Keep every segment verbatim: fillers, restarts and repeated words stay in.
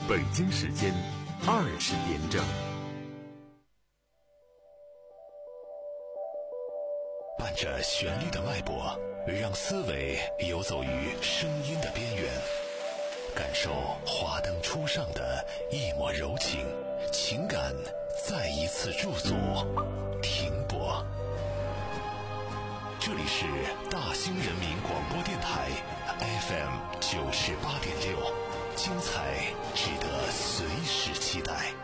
北京时间二十点整。 伴着旋律的脉搏，让思维游走于声音的边缘，感受华灯初上的一抹柔情，情感再一次驻足停泊。这里是大兴人民广播电台 F M 九十八点六，精彩值得随时期待。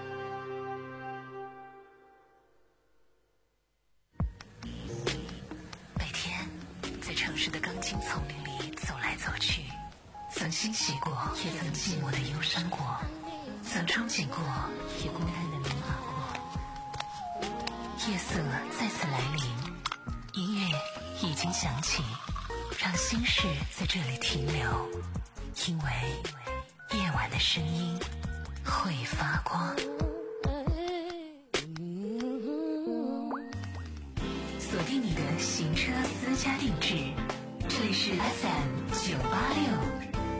每天在城市的钢筋丛林里走来走去，曾欣喜过，也曾寂寞的忧伤过，曾憧憬过，也孤单的迷茫过。夜色再次来临，音乐已经响起，让心事在这里停留，因为夜晚的声音会发光。锁定你的行车私家定制，这里是 F M 九八六。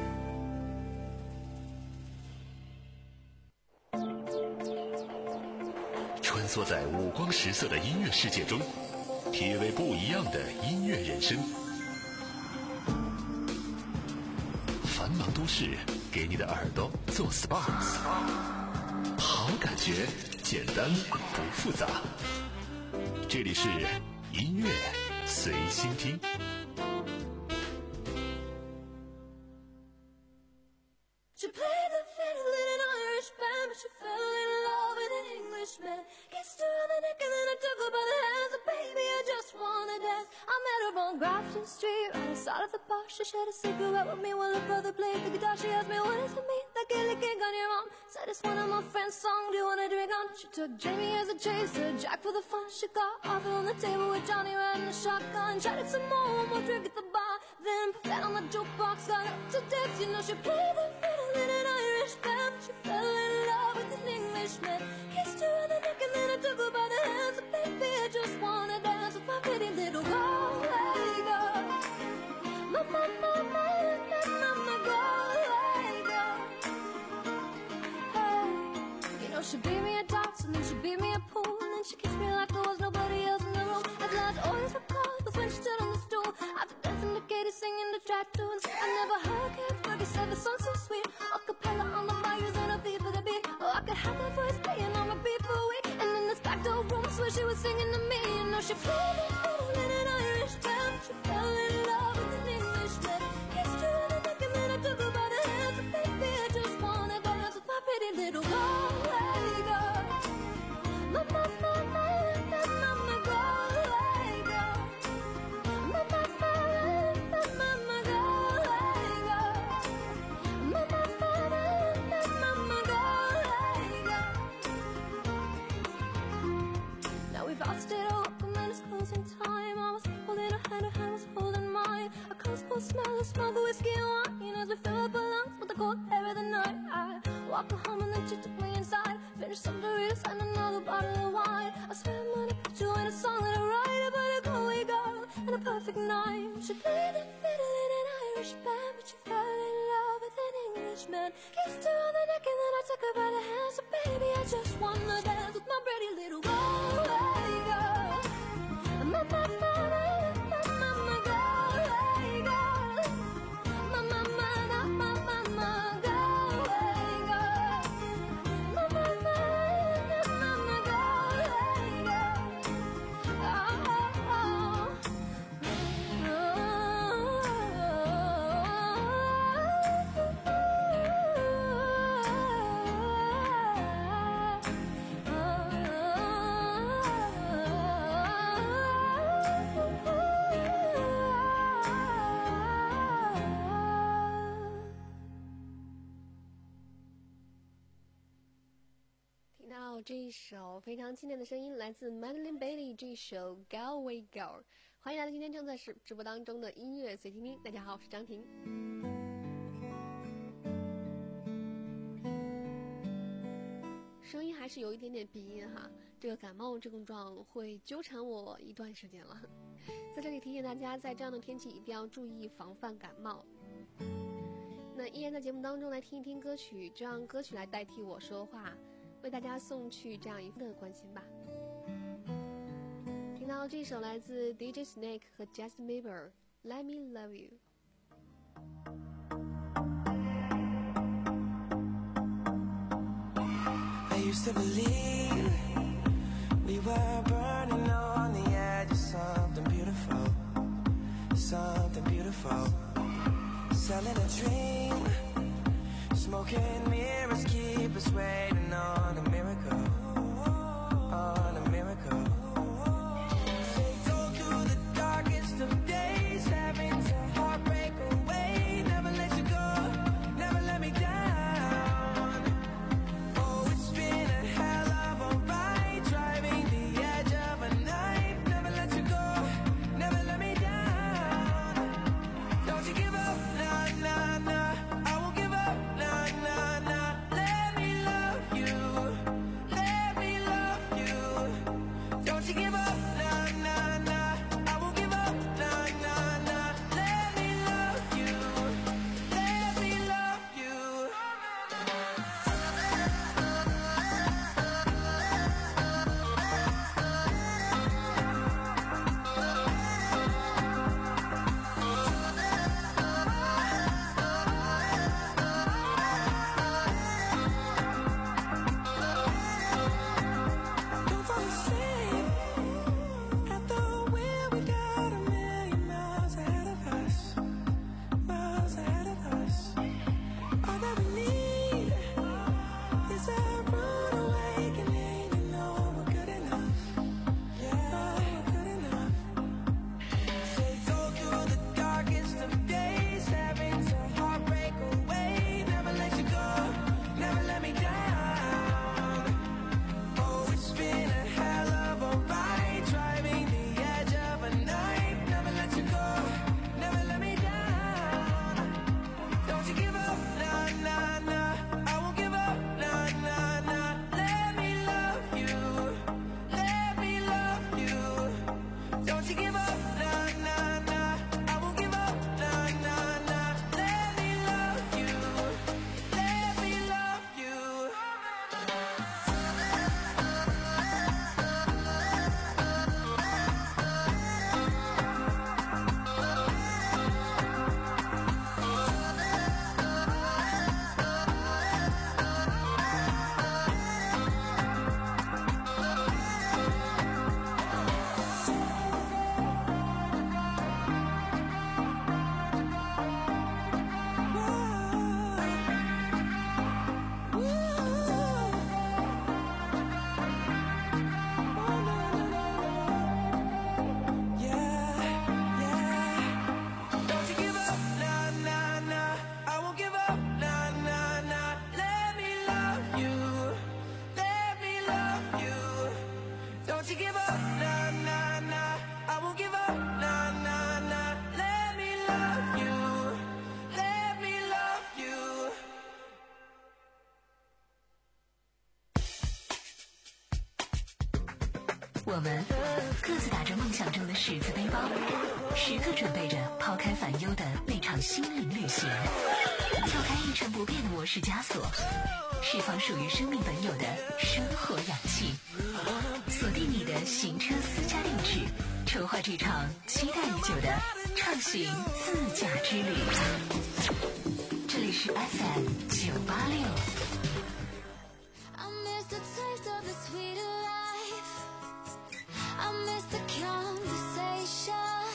穿梭在五光十色的音乐世界中，体味不一样的音乐人生。繁忙都市给你的耳朵做 S P A， 好感觉简单不复杂。这里是音乐随心听。 She played the fiddle in an Irish band, but she fell in love with an Englishman. Kissed her on the neck and then I took her by the hands. And baby, I just wanna dance. I met her on Grafton Street, right outside of the bar. She shared a cigarette with me while her brother played the guitar. She asked me, what does it mean, that gilly gig on your arm? Said it's one of my friend's songs, do you wanna drink on? She took Jamie as a chaser, Jack for the fun. She got off on the table with Johnny riding a shotgun. Chatted some more, one more drink at the bar. Then put that on the jukebox, got up to dance. You know she played the fiddle in an Irish band, but she fell in love with an Englishman. Kissed her on the neck and then I took her by the hands. And baby, I just wanna dance with my pretty little Galway girl. My, my, my, my, my, my, my Galway girl. Hey, you know she beat me at darts and then she beat me at pool. And then she kissed me like there was nobody else in the room. At last always recalled was when she stood on the stool, after dancing to Katie singing the track tunes. I never heard Kev Fergie say the song so sweet. A cappella on the bayous and a beat for the beat. Oh, I could have her voice playing on my beat for a week. And in this back door room, I swear she was singing to me. You know she played the fiddle in an Irish band, she fell in love with an Englishman. Kissed her on the neck and then I took her by the hands. And baby, I just wanna dance with my pretty little Galway girl. My, my, my, my, my, my, my Galway girl. My, my, my, my, my, my Galway girl. My, my, my, my, my, my Galway girl. Now we've all stayed open and it's closing time. I was holding her hand, her hand was holding mine. A cold smell of smoke, whiskey and wine as we fill up our lungs with the cold air of the night. I walked her home and then she took me inside. Finished some Doritos and another bottle of wine. I swear I'm gonna put you in a song that I write about a Galway girl and a perfect night. She played the fiddle in an Irish band, but she fell in love with an Englishman. Kissed her on the neck and then I took her by the hand. So baby, I just wanna dance with my pretty little Galway girl. My, my, my, my, my, my, my Galway girl. My, my, my, my, my, my, my Galway girl. My, my, my, my, my, my Galway girl. Oh, oh, oh. Oh. 听到这一首非常经典的声音，来自 Madeleine Bailey 这一首 Galway Girl。欢迎来到今天正在直播当中的音乐随听听。大家好，我是张婷。声音还是有一点点鼻音哈，这个感冒症状会纠缠我一段时间了。在这里提醒大家，在这样的天气一定要注意防范感冒。那们依然在节目当中来听一听歌曲，就让歌曲来代替我说话，为大家送去这样一份的关心吧。听到这首来自 D J Snake 和 Justin Bieber Let Me Love You。 I used to believe we were burning on the edge of something beautiful, something beautiful. Selling a dream, smoking mirrors keep us waiting on a miracle, on a miracle. They go through the darkest of days, having to heartbreak away. Never let you go, never let me down. Oh, it's been a hell of a ride, driving the edge of a knife. Never let you go, never let me down. Don't you give up, nah, nah, nah. I won't give up, nah, nah, nah. Let me love you, let me love you. Don't you give up, nah, nah, nah. I won't give up, nah, nah, nah. Let me love you, let me love you. Don't fall asleep at the wheel. We got a million miles ahead of us, miles ahead of us. All that we need is a rude awakening. You know we're good enough, yeah, we're good enough. They go through the darkest of days, having to heartbreak away. Never let you go, never let me down. Oh, it's been a hell of a ride, driving the edge of a knife. Never let you go, never let me down. Don't you give up, nah, nah, nah. I won't give up, nah, nah, nah. Let me love you, let me love you. Don't you give up, nah, nah, nah. I won't give up, nah, nah, nah. Let me love you, let me love you. Don't you give up, nah, nah, nah. I won't give up, nah, nah, nah. Let me love you, let me love you. Don't you give up, nah, nah, nah. I won't give up, nah, nah, nah. Let me love you, let me love you. 我们各自打着梦想中的十字背包，时刻准备着抛开烦忧的那场心灵旅行，跳开一成不变的模式枷锁，释放属于生命本有的生活氧气，锁定你的行车私家定制，筹划这场期待已久的畅行自驾之旅。这里是 F M 九八六。 I miss the taste of the sweeter life. I miss the conversation.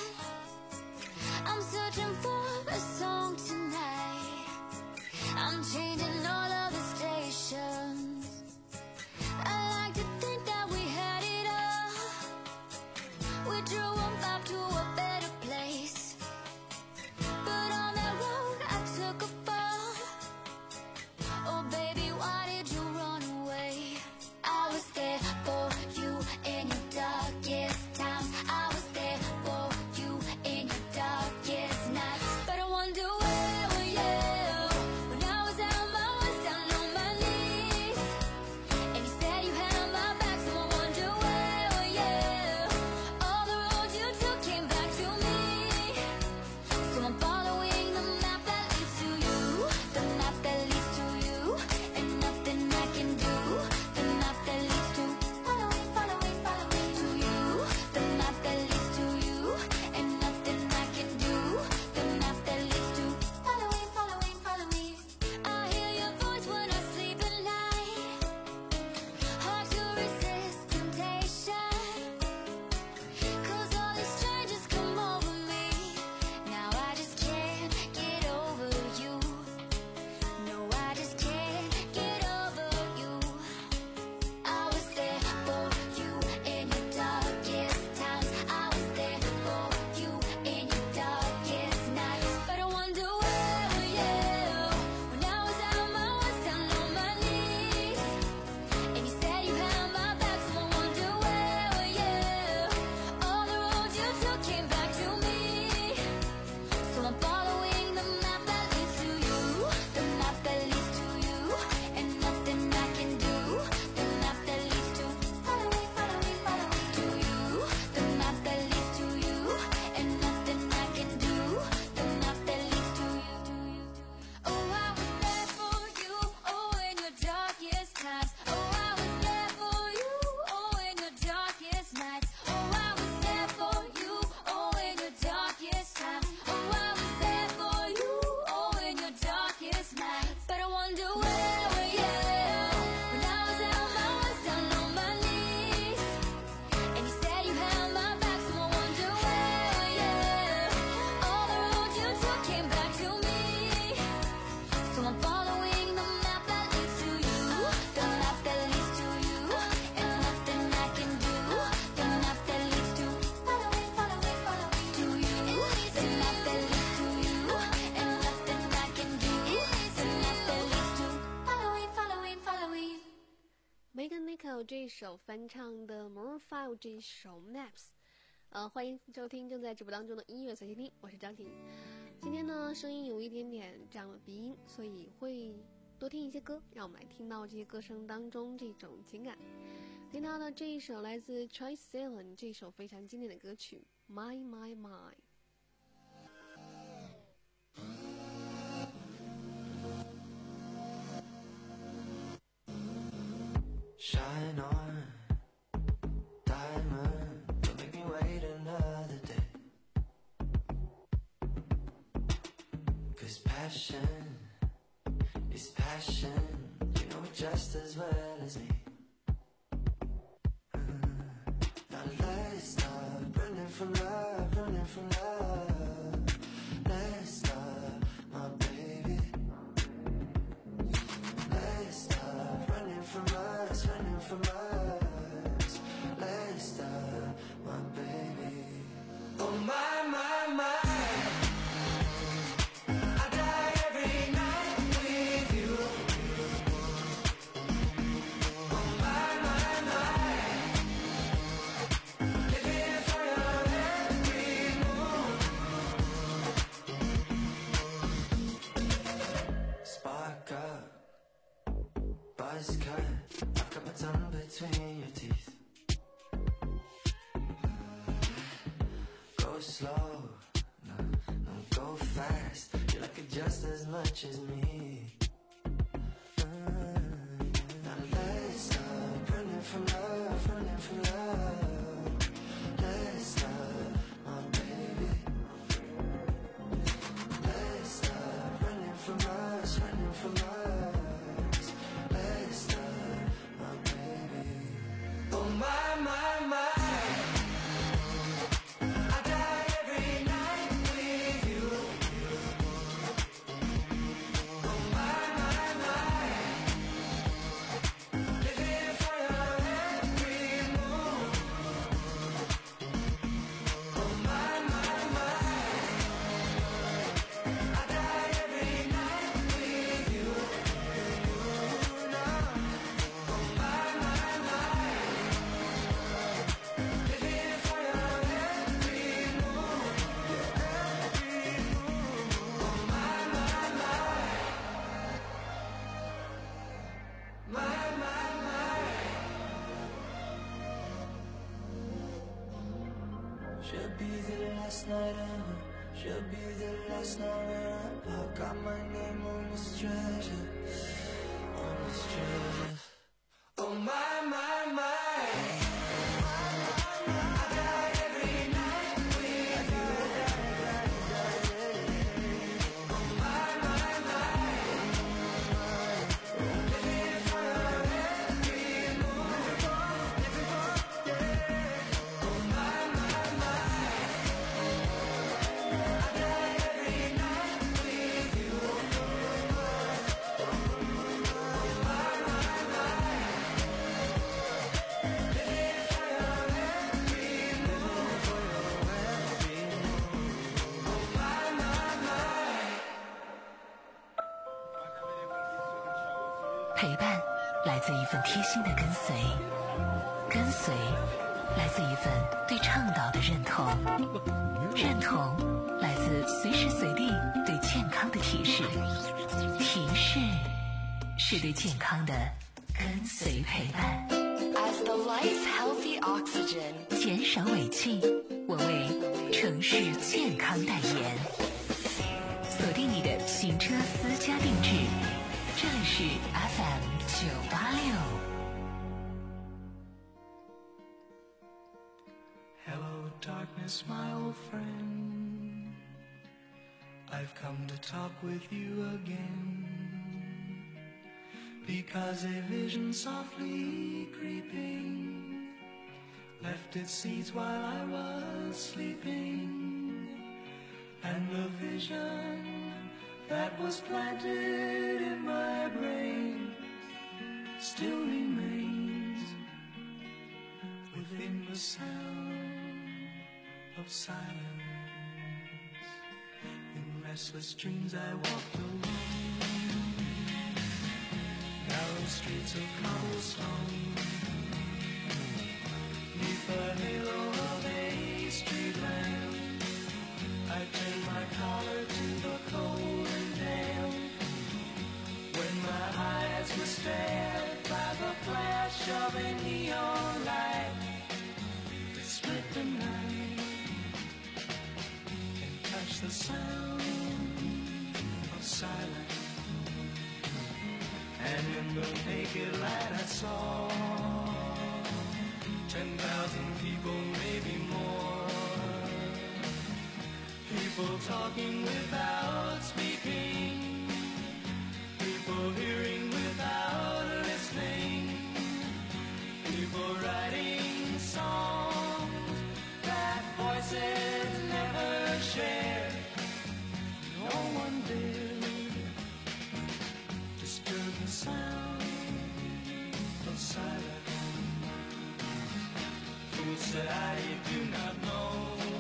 I'm searching for a song tonight. I'm changing all of the stations. I like to think that we had it all. We drove on back to a better place. But on that road I took a fall. 到这首翻唱的 Maroon 五这一首 Maps。呃，欢迎收听正在直播当中的音乐随机听，我是张婷。今天呢，声音有一点点这样的鼻音，所以会多听一些歌，让我们来听到这些歌声当中这种情感。听到的这一首来自 Troye Sivan 这首非常经典的歌曲 My My My。Shine on, diamond, don't make me wait another day. 'Cause passion is passion, you know it just as well as me. Now let's stop running from love, running from love. Let's stop, my baby. Let's stop running from us, running from us. Let's stop, my baby. Oh my, my, my. I die every night with you. Oh my, my, my. Living for your every move. Spark up, buzz cut. I've got my tongue between your teeth. Go slow, no, no, go fast. You like it just as much as me. Uh, now let's stop running from love, running from love. Let's stop, my baby. Let's stop running from us, running from us. Let's stop, my baby. Oh my, my, my. I die every night with you. Oh my, my, my. Living for your every move. Oh my, my, my. I die every night with you. Oh my, my, my. Living for your every move. Oh my, my, my. My, my, my. Should be the last night ever. Should be the last night where I got my name on this treasure. On this treasure. Oh my, my, my. I die every night with you. Oh my, my, my. Living for your every move. Oh my, my, my. I die every night with you. Oh my, my, my. Living for your every move. Oh my, my, my. 陪伴来自一份贴心的跟随，跟随来自一份对倡导的认同，认同来自随时随地对健康的提示，提示是对健康的跟随陪伴。As the life healthy oxygen， 减少尾气，我为城市健康代言。锁定你的行车私家定制，这里是 F M 九八六。 Hello, darkness, my old friend. I've come to talk with you again. Because a vision softly creeping left its seeds while I was sleeping. And the vision that was planted in my brain still remains within the sound of silence. In restless dreams I walked alone narrow streets of cobblestone, the halo of a street lamp. I turned my collar to the cold and damp. When my eyes were stared by the flash of a neon light that split the night and touched the sound of silence. And in the naked light I saw ten thousand people, maybe more. People talking without speaking, people hearing without listening, people writing songs that voices never shared. No one dared disturb the sound of silence. Fool said, I do not know.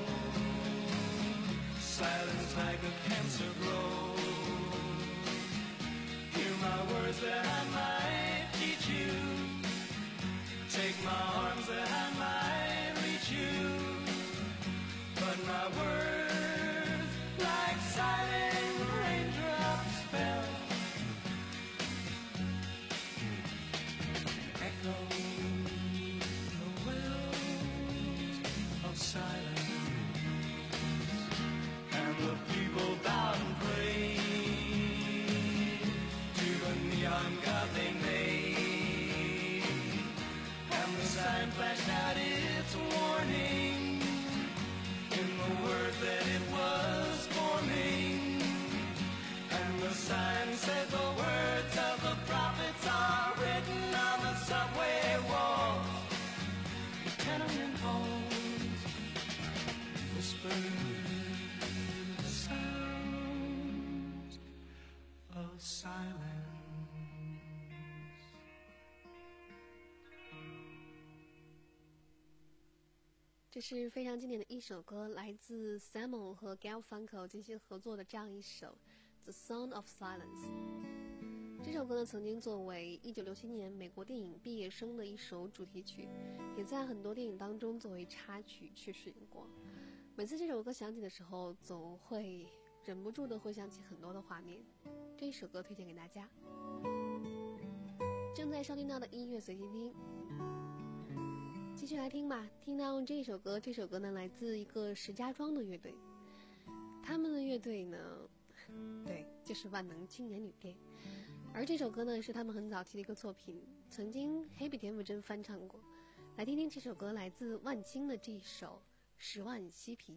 Silence like a cancer grows. Hear my words that I might teach you. Take my arms that I might reach you. But my words, like silent raindrops, fell. Echo the wells of silence. And the people bowed and prayed to the neon god they made. And the sign flashed out its warning in the words that it was forming. And the sign said the words of the prophets are written on the subway walls, the tenement halls, whispered silence. 这是非常经典的一首歌，来自 Simon 和 Garfunkel 进行合作的这样一首 The Sound of Silence。 这首歌呢，曾经作为一九六七年美国电影《毕业生》的一首主题曲，也在很多电影当中作为插曲去使用过。每次这首歌响起的时候，总会忍不住的回想起很多的画面。这一首歌推荐给大家。正在收听到的音乐随心听，继续来听吧。听到这一首歌，这首歌呢来自一个石家庄的乐队，他们的乐队呢，对，就是万能青年旅店。而这首歌呢是他们很早期的一个作品，曾经黑笔田馥甄翻唱过。来听听这首歌，来自万青的这一首《十万嬉皮》。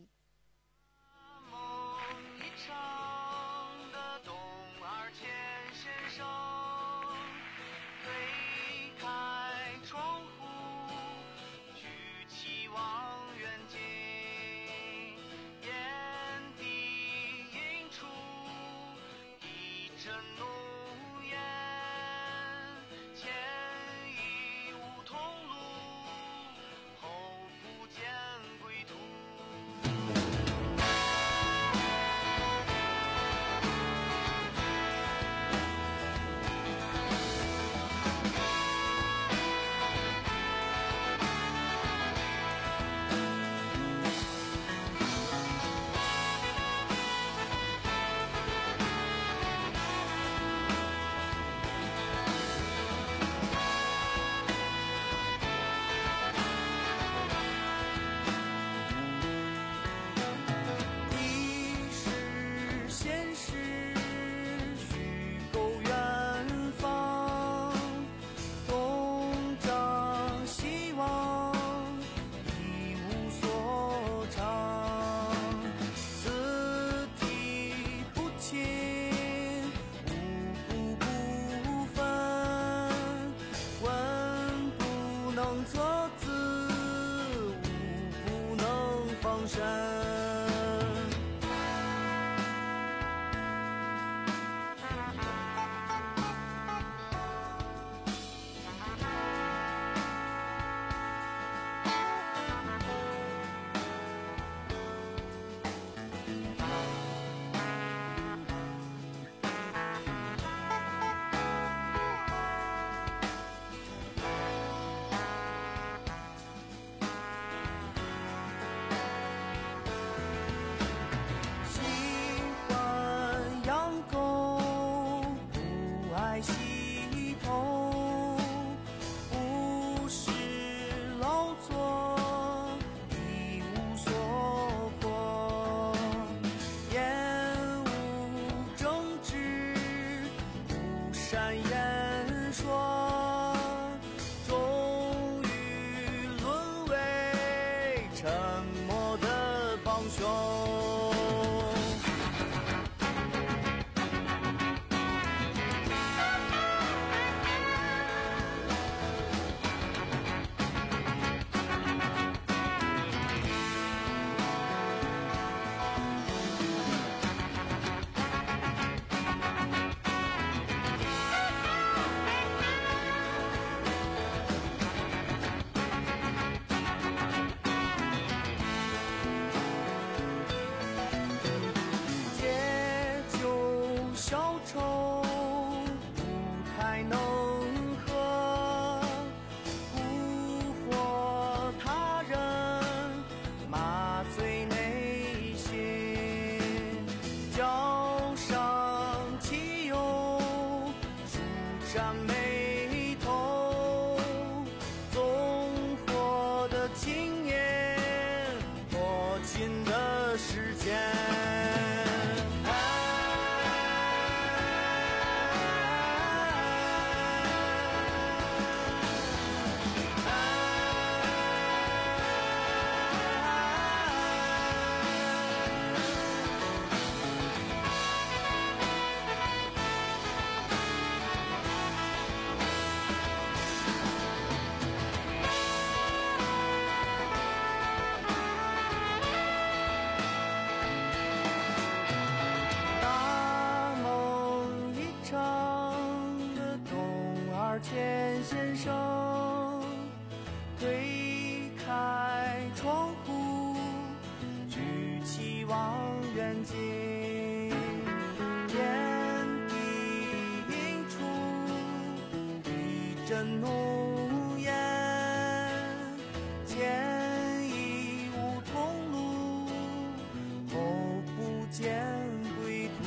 头，物是劳作，一无所获，言无争执，无善言说，终于沦为沉默的帮凶。消愁不太能喝，蛊惑他人，麻醉内心，浇上汽油，舒展眉头，纵火的青年，握紧的时间。钱先生推开窗户，举起望远镜，天地映出一阵浓烟，前已无同路，后不见归途。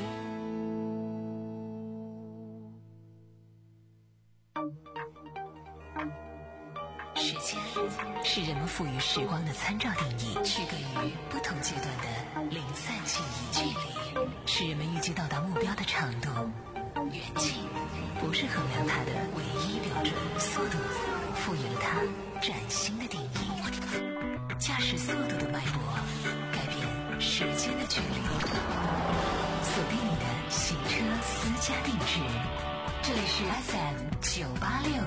时间是人们赋予时光的参照定义，区隔于不同阶段的零散记忆距离，是人们预计到达目标的长度。远近不是衡量它的唯一标准，速度赋予了它崭新的定义。驾驶速度的脉搏，改变时间的距离。锁定你的行车私家定制，这里是 F M 九八六。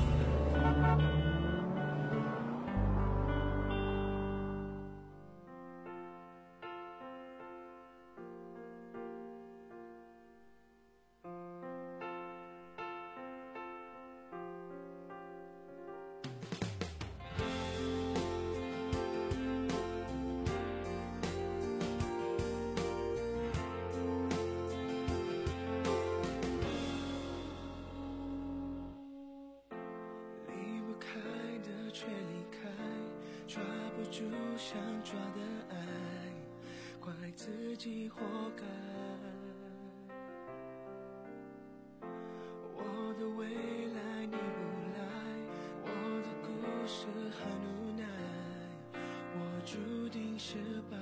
却离开，抓不住想抓的爱，怪自己活该。我的未来你不来，我的故事很无奈，我注定失败。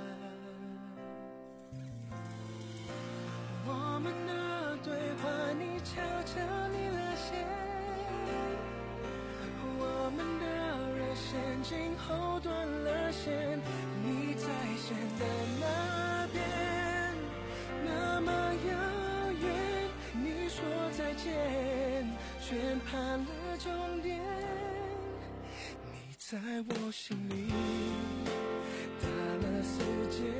我们的对话你悄悄离了线，我们的热线今后断了线，你在线的那边那么遥远，你说再见却判了终点，你在我心里打了死结，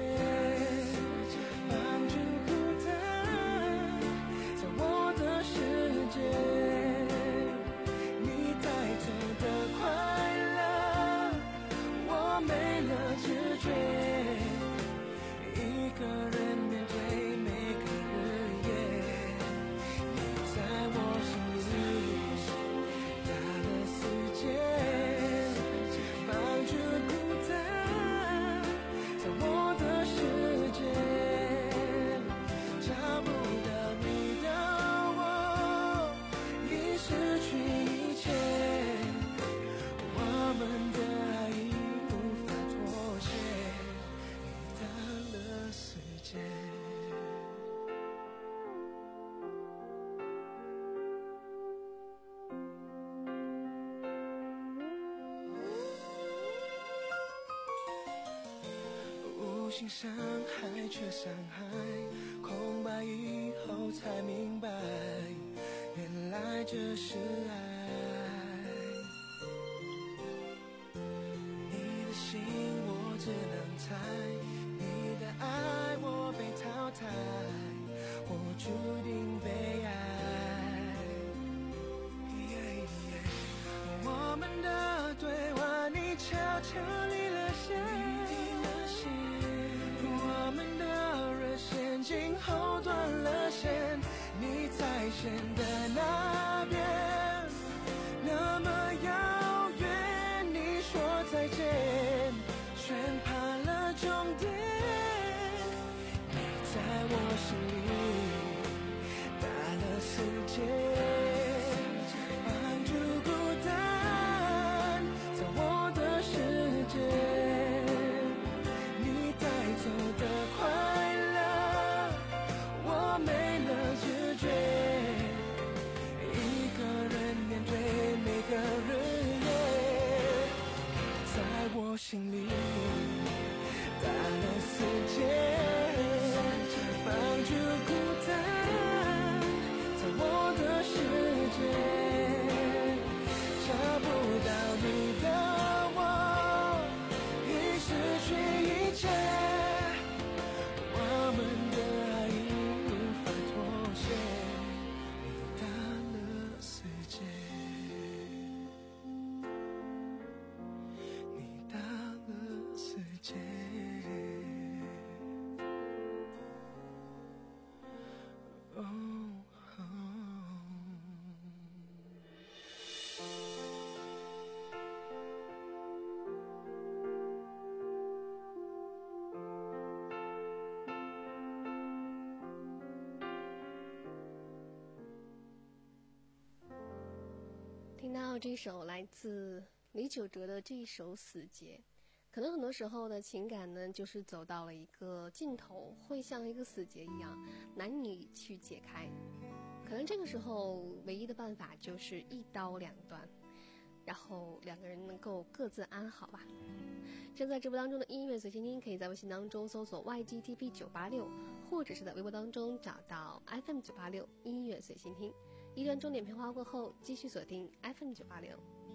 绑住孤单在我的世界，你带走的快乐我没了知觉，一个人面对每个日夜，你在我心里打了死结，绑住孤单在我的世界。 心伤害却伤害，空白以后才明白，原来这是爱。你的心我只能猜，你的爱我被淘汰，我注定被爱。我们的对话你悄悄离了线，我们的热线今后断了线，你在线的那边那么遥远，你说再见全怕了终点，你在我心里打了世界，我心里打了死结，绑住孤单，在我的世界找不到你的我，已失去一切，我们的爱已无法妥协，你打了死结。 听到这首来自李玖哲的这一首《死结》，可能很多时候的情感呢，就是走到了一个尽头，会像一个死结一样，难以去解开。可能这个时候唯一的办法就是一刀两断，然后两个人能够各自安好吧。正在直播当中的音乐随心听，可以在微信当中搜索 Y G T V 九八六，或者是在微博当中找到 F M 九八六音乐随心听。一段钟点片花过后，继续锁定 F M 九八六。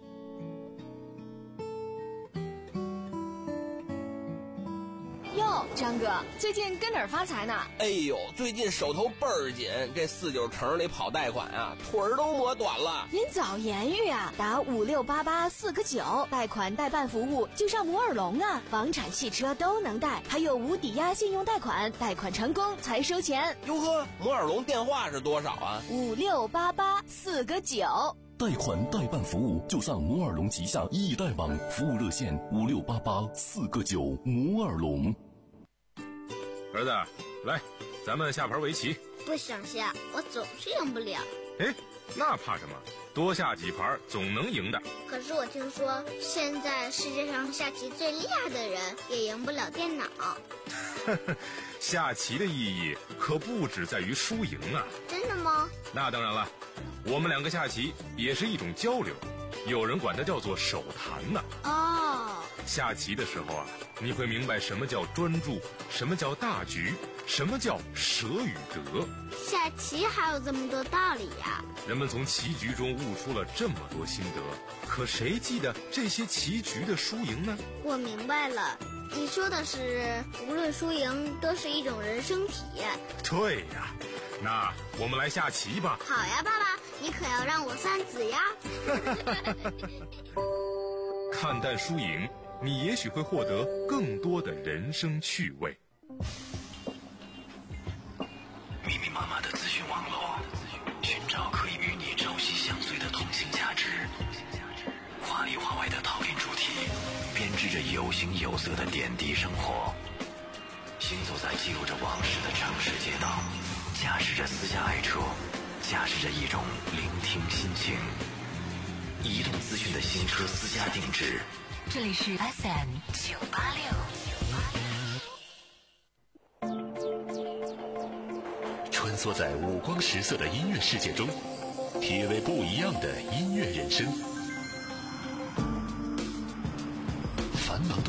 哟，张哥，最近跟哪儿发财呢？ 哎呦，最近手头倍儿紧，这四九城里跑贷款啊，腿儿都磨短了。 您早言语啊，打五六八八四个九，贷款代办服务就上摩尔龙啊，房产、汽车都能贷，还有无抵押信用贷款，贷款成功才收钱。 哟呵，摩尔龙电话是多少啊？ 五六八八四个九。 贷款代办服务就上摩尔龙旗下易贷网，服务热线五六八八四个九。摩尔龙。 儿子，来，咱们下盘围棋。 不想下，我总是赢不了。 哎，那怕什么？多下几盘总能赢的。 可是我听说，现在世界上下棋最厉害的人也赢不了电脑。 下棋的意义可不只在于输赢啊。 真的吗？ 那当然了，我们两个下棋也是一种交流，有人管它叫做手谈呢。 哦， 下棋的时候啊，你会明白什么叫专注，什么叫大局，什么叫舍与得。 下棋还有这么多道理呀！ 人们从棋局中悟出了这么多心得，可谁记得这些棋局的输赢呢？ 我明白了，你说的是无论输赢都是一种人生体验。 对呀，那我们来下棋吧。 好呀，爸爸，你可要让我算子呀。 看淡输赢，你也许会获得更多的人生趣味。 密密麻麻的资讯网络，寻找可以与你朝夕相随的通信价值，话里话外的讨论主题，编织着有形有色的点滴生活。行走在记录着往事的城市街道，驾驶着私家爱车，驾驶着一种聆听心情。移动资讯的新车私家定制， 这里是 F M 九八六。 穿梭在五光十色的音乐世界中，体味不一样的音乐人生。繁忙的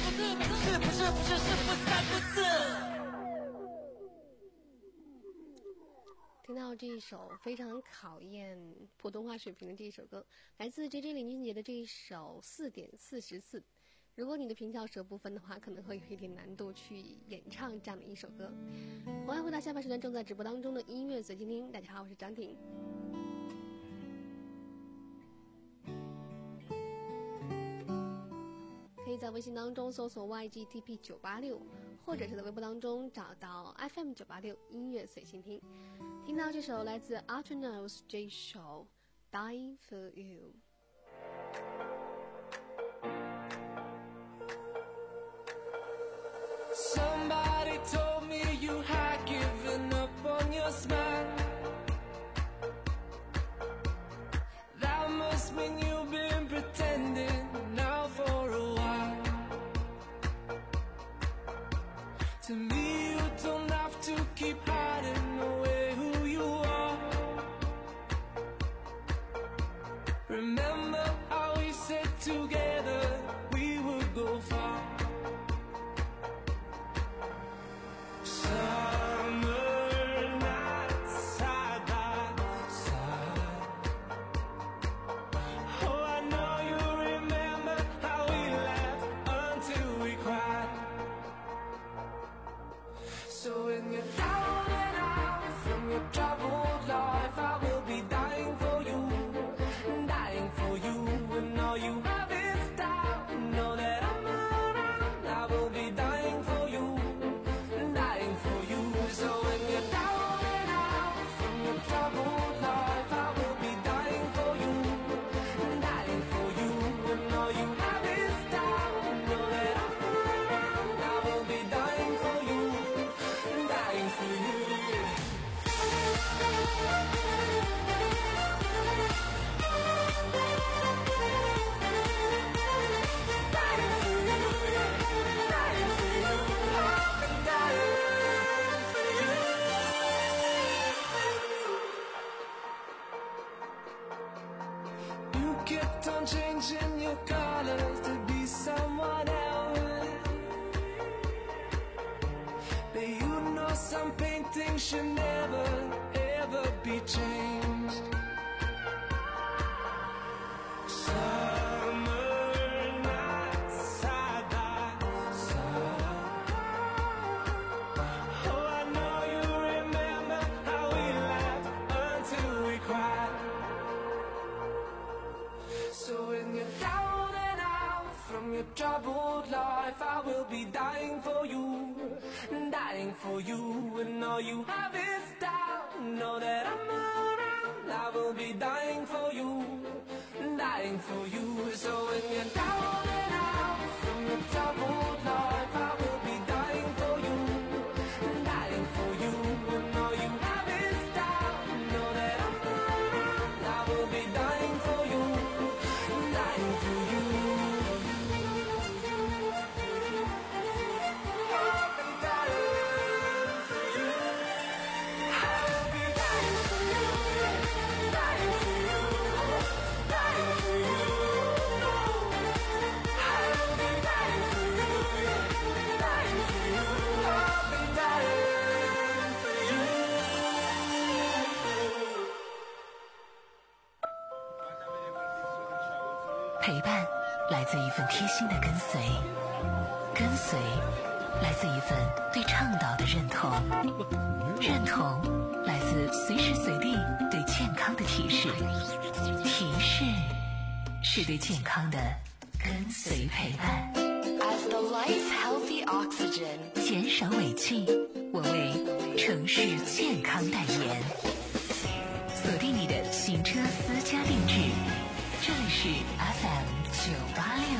不是不是不是不是是不三不四。 听到这一首非常考验普通话水平的这一首歌，来自 J J 林俊杰的这一首四点四十四。如果你的平翘舌不分的话，可能会有一点难度去演唱这样的一首歌。欢迎回到下半时段正在直播当中的音乐随心听。大家好，我是张婷。可以在微信当中搜索 Y G T P 九八六，或者是在微博当中找到 F M 九八六音乐随心听。听到这首来自 Ultranoise 这首 Die for You。 Somebody told me you had given up on your smile. That must mean you've been pretending now for a while. To me, you don't have to keep hiding away who you are. Remember how changing your colors to be someone else. But you know some paintings should never, ever be changed. Summer nights side by side. Oh, I know you remember how we laughed until we cried. So when you're down and out from your troubled life, I will be dying for you, dying for you. When all you have is doubt, know that I'm around. I will be dying for you, dying for you. So when you're down and out from your troubled life, I will be dying for you, dying for you. When all you have is doubt, know that I'm around. I will be dying for you, dying for you. I've been dying for you. I will be dying for you, dying for you, dying for you. I will be dying for you, dying for you. I've been dying for you. 陪伴来自一份贴心的跟随，跟随来自一份对倡导的认同，认同来自随时随地对健康的提示，提示是对健康的跟随陪伴。As the life healthy oxygen， 减少尾气，我为城市健康代言。锁定你的行车私家定制，这里是 F M 九八六。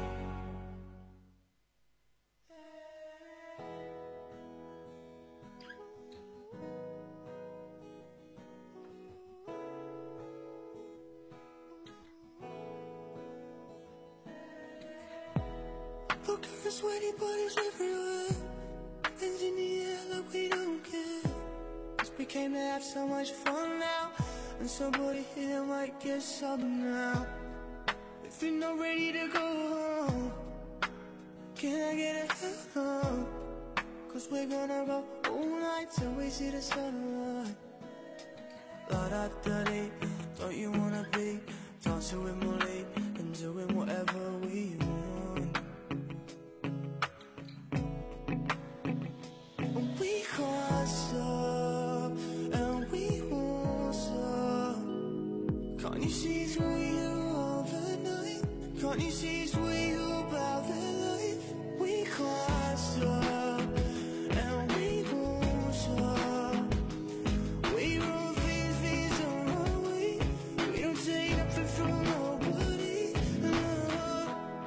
Look at our sweaty bodies everywhere. Hands in the air like we don't care. 'Cause we came to have so much fun now, and somebody here might get something now. If you're not ready to go home, can I get a hello? 'Cause we're gonna go all night till we see the sunlight. La da da dee, don't you wanna be dancing with Molly and doing whatever we want? We can't stop, and we won't stop. Can't you see through you all the night? Can't you see through you about the life? We can't stop, and we won't stop. We run things, things don't run away. We don't take nothing from nobody, no.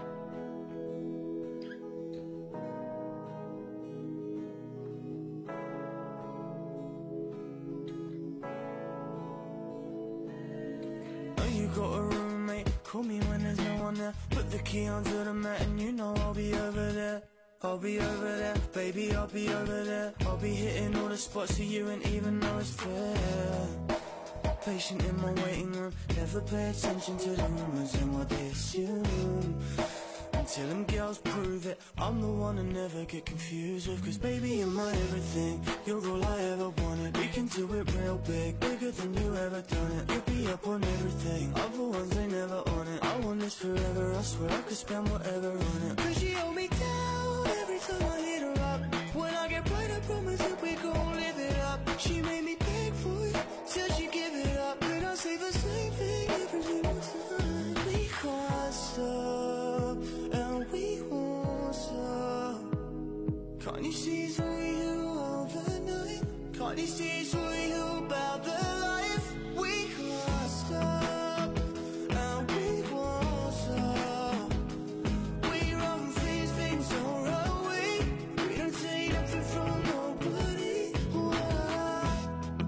You got a roommate, call me when there's no one there. Put the key onto the mat and you know I'll be over there. I'll be over there, baby, I'll be over there. I'll be hitting all the spots for you and even though it's fair. Patient in my waiting room, never pay attention to the rumors and what they assume. Until them girls prove it, I'm the one to never get confused with. 'Cause baby, you're my everything, you're all I ever wanted. We can do it real big, bigger than you ever done it. You'll be up on everything, other ones they never on it. I want this forever, I swear I could spend whatever on it. 'Cause she hold me down every time I hit her up. When I get right, I promise that we gon' live it up. She made me beg for it, till she give it up. But I say the same thing every single time. We can't stop, and we won't stop. Can't you see through you all the night? Can't you see through you about the life? We can't stop, and we won't stop. We run things, things don't run away. We don't take nothing from nobody. Why?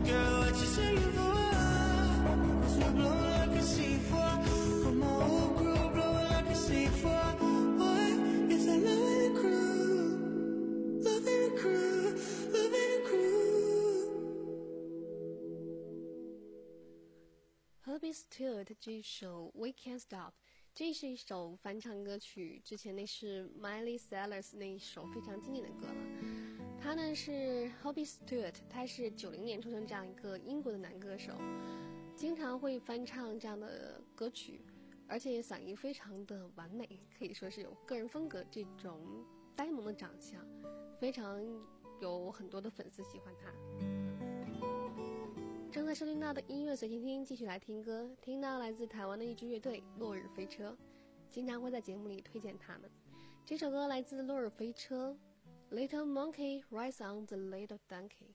Girl, what you saying for? Cause you blow like a C four. From my whole crew, blow like a C four. Boy, it's a loving crew. Loving crew, loving crew. Herbie Stewart 这首 We Can't Stop， 这是一首翻唱歌曲，之前那是 Miley Cyrus 那一首非常经典的歌了。他呢是 Herbie Stewart， 他是九零年出生这样一个英国的男歌手，经常会翻唱这样的歌曲，而且嗓音非常的完美，可以说是有个人风格，这种呆萌的长相，非常有很多的粉丝喜欢他。正在收听到的音乐随听听，继续来听歌，听到来自台湾的一支乐队落日飞车，经常会在节目里推荐他们。这首歌来自落日飞车 Little Monkey Rides on the Little Donkey。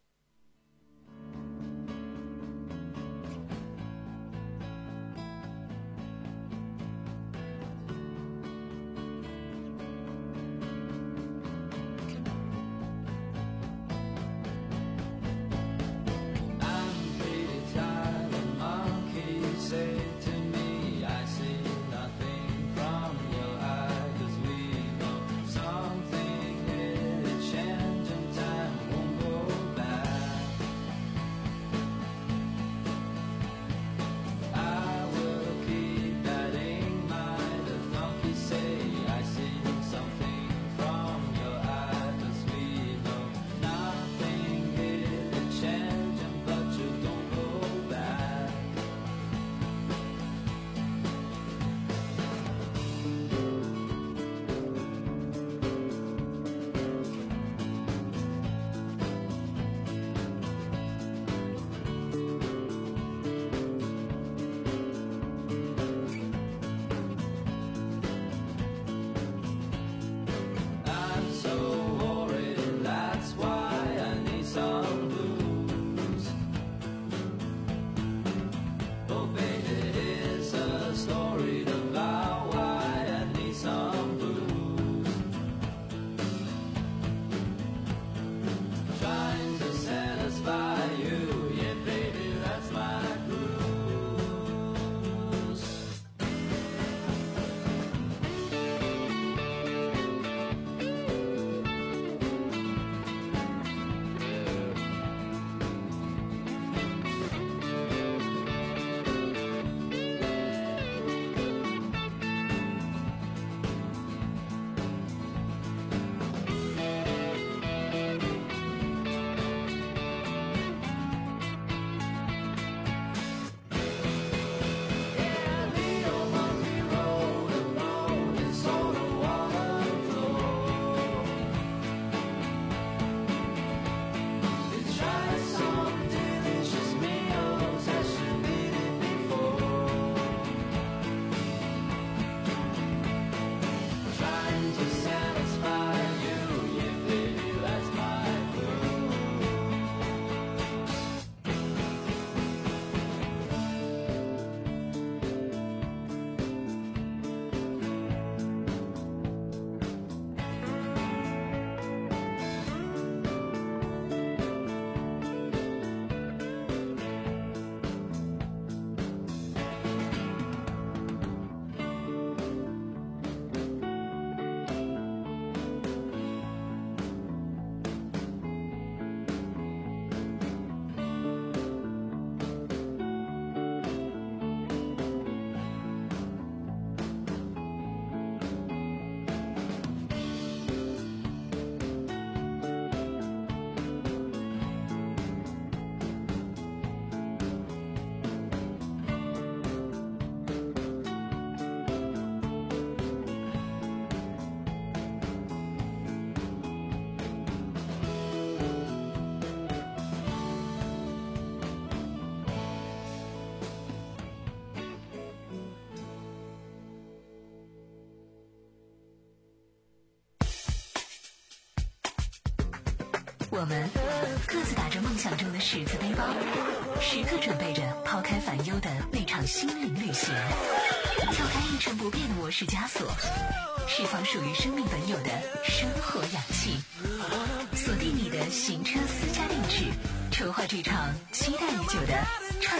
我们各自打着梦想中的十字背包，时刻准备着抛开烦忧的那场心灵旅行，跳开一成不变的模式枷锁，释放属于生命本有的生活氧气，锁定你的行车私家定制，筹划这场期待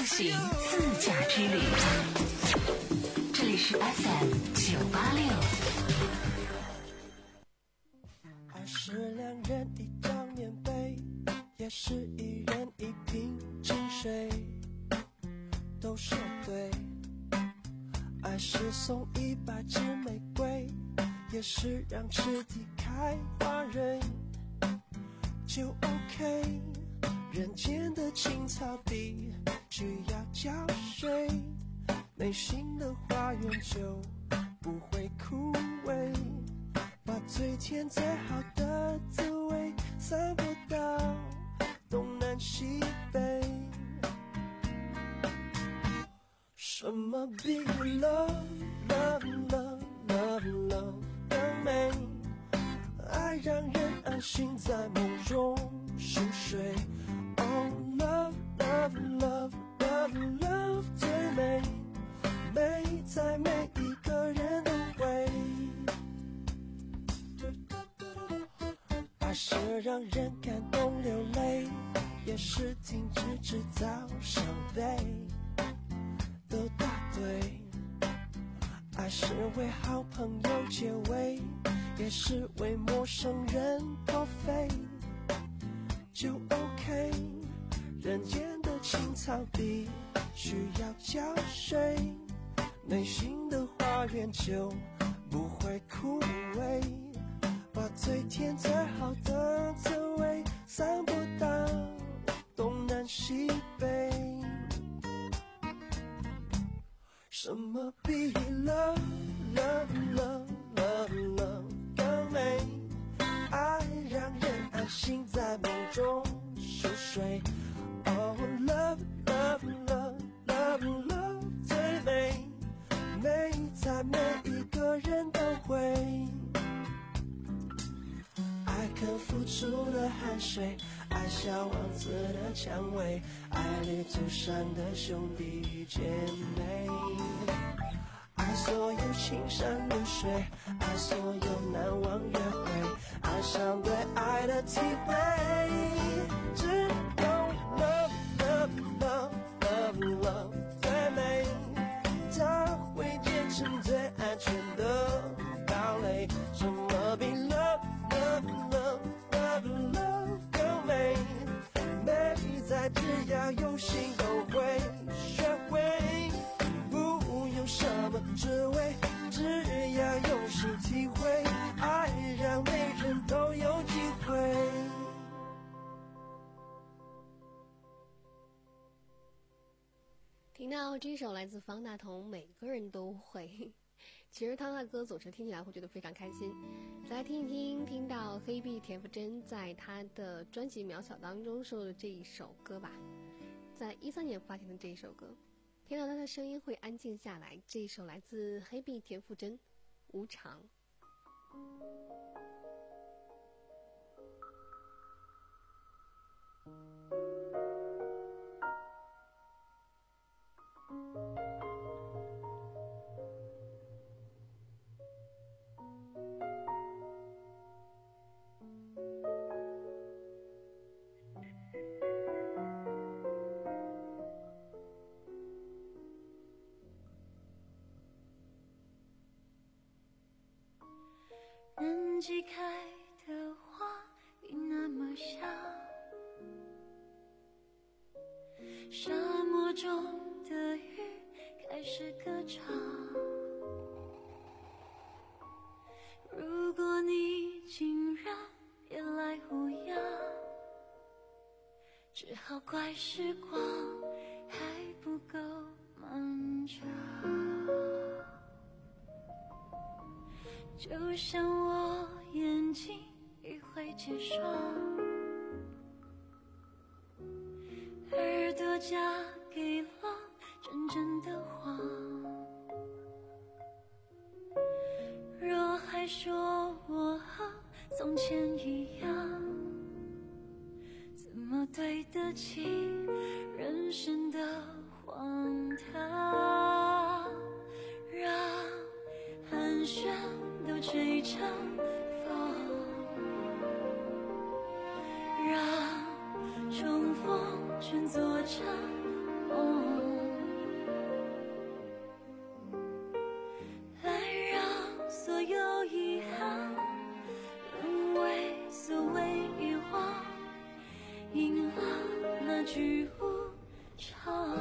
畅行自驾之旅。这里是 F M 九八六。 爱是两人一张棉被，也是一人一瓶清水，都说对。爱是送一百支玫瑰，也是让池底开花蕊，就 OK。人间的青草地需要浇水，内心的花园就不会枯萎，把最甜最好的滋味散播到东南西北。什么比 love love love love love 更美？爱让人安心在梦中熟睡。Oh love love love love love 最美，美在每一个人都会。爱是让人感动流泪，也是停止制造伤悲，都答对。爱是为好朋友结尾，也是为陌生人破费，就 OK。 人间的青草地需要浇水，内心的花园就不会枯萎，把最甜最好的滋味散播到东南西北。什么比 love love love love love 更美？爱让人安心在梦中熟睡。Oh love love love love love 最美，美在每一个人都会。爱肯付出的汗水，爱小王子的蔷薇，爱旅途上的兄弟姐妹，爱所有青山绿水，爱所有难忘约会，爱上对爱的体会。只有 love love love love love 最美，它会变成最安全的堡垒。什么比 love love love love love 更美？美在只要有心都会学会，不用什么滋味，只要用心体会，爱让每人都有机会。 听到这首来自方大同，每个人都会。其实他的歌总是听起来会觉得非常开心。再来听一听，听到黑碧田馥甄在他的专辑《渺小》当中说的这一首歌吧，在一三年发行的这一首歌，听到他的声音会安静下来。这一首来自黑碧田馥甄，《无常》。 人际开的花已那么小，沙漠中的鱼开始歌唱。如果你竟然别来无恙，只好怪时光还不够漫长。就像我眼睛已会结霜，耳朵嫁给了真正的谎。若还说我和从前一样，怎么对得起人生的荒唐？让寒暄都吹成风，让重逢全做成来让所有遗憾沦为所谓遗忘，赢了那句无常。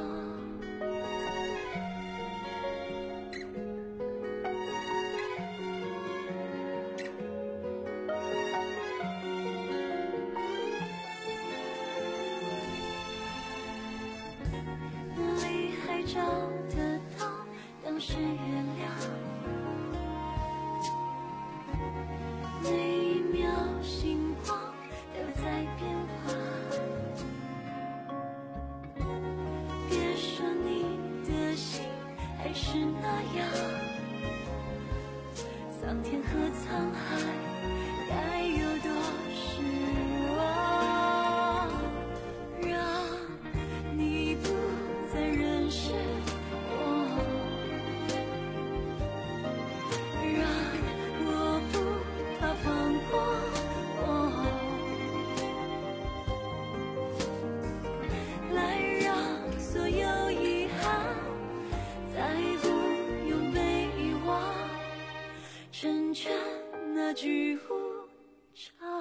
找得到当时原谅，每一秒星光都在变化。别说你的心还是那样，桑田和沧海该有多失望，让你不再认识成全那句无常。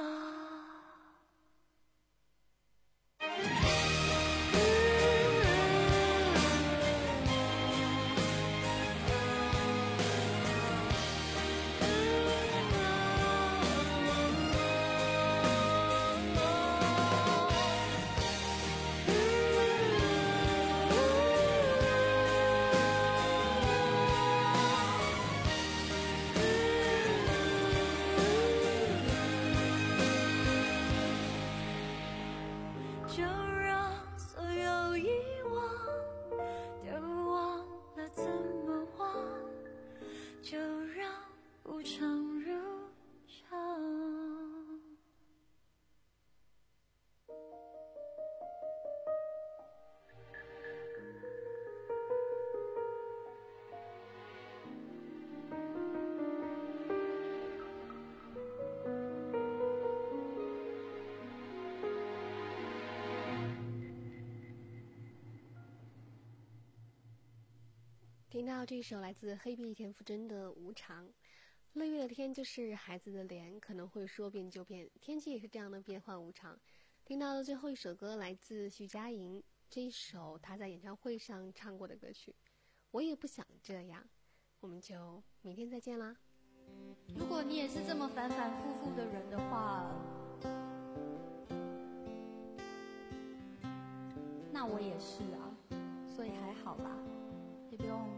就让所有遗忘都忘了怎么忘，就让无常如常。 听到这首来自黑碧田馥甄的《无常》，六月的天就是孩子的脸，可能会说变就变，天气也是这样的变幻无常。听到的最后一首歌来自徐佳莹，这一首她在演唱会上唱过的歌曲，我也不想这样。我们就明天再见啦。 如果你也是这么反反复复的人的话，那我也是啊，所以还好啦，也不用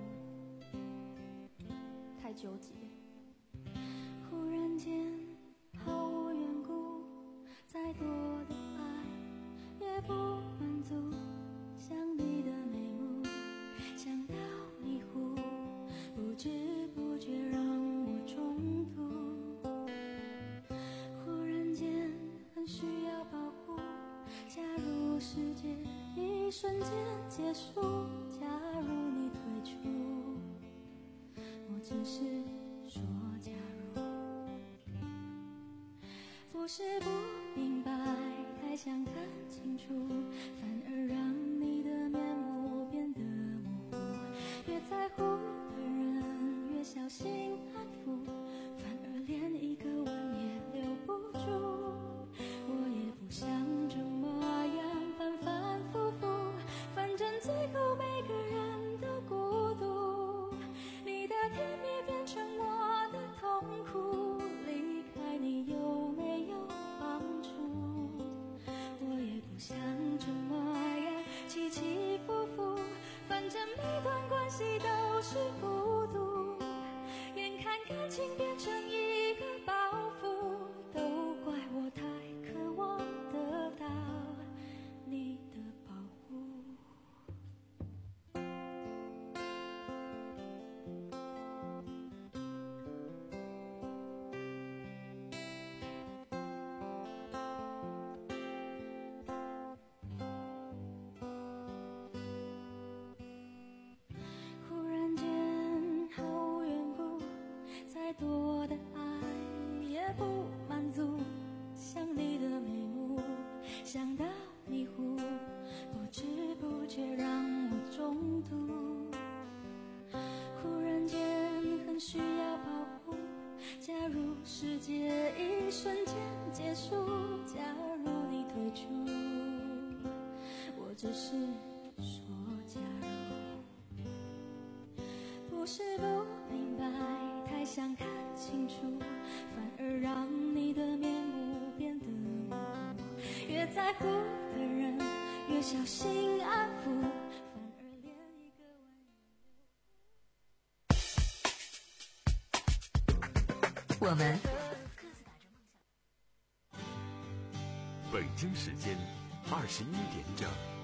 太纠结。 忽然间毫无缘故，再多的爱也不满足，想你的眉目，想到迷糊，不知不觉让我中毒。忽然间很需要保护，假如世界一瞬间结束，假如你退出，我只是说假如，不是不明白，太想看清楚，反而让你的面目变得模糊。越在乎的人越小心安抚，反而连一个吻也留不住。我也不想这么样反反复复，反正最后每个人都孤独。你的甜蜜变成我的痛苦，离开你有没有帮助？我也不想这么样结束。假如你退出，我只是说假如，不是不明白，太想看清楚，反而让你的面目变得模糊。越在乎的人，越小心安抚。 我们北京时间二十一点整。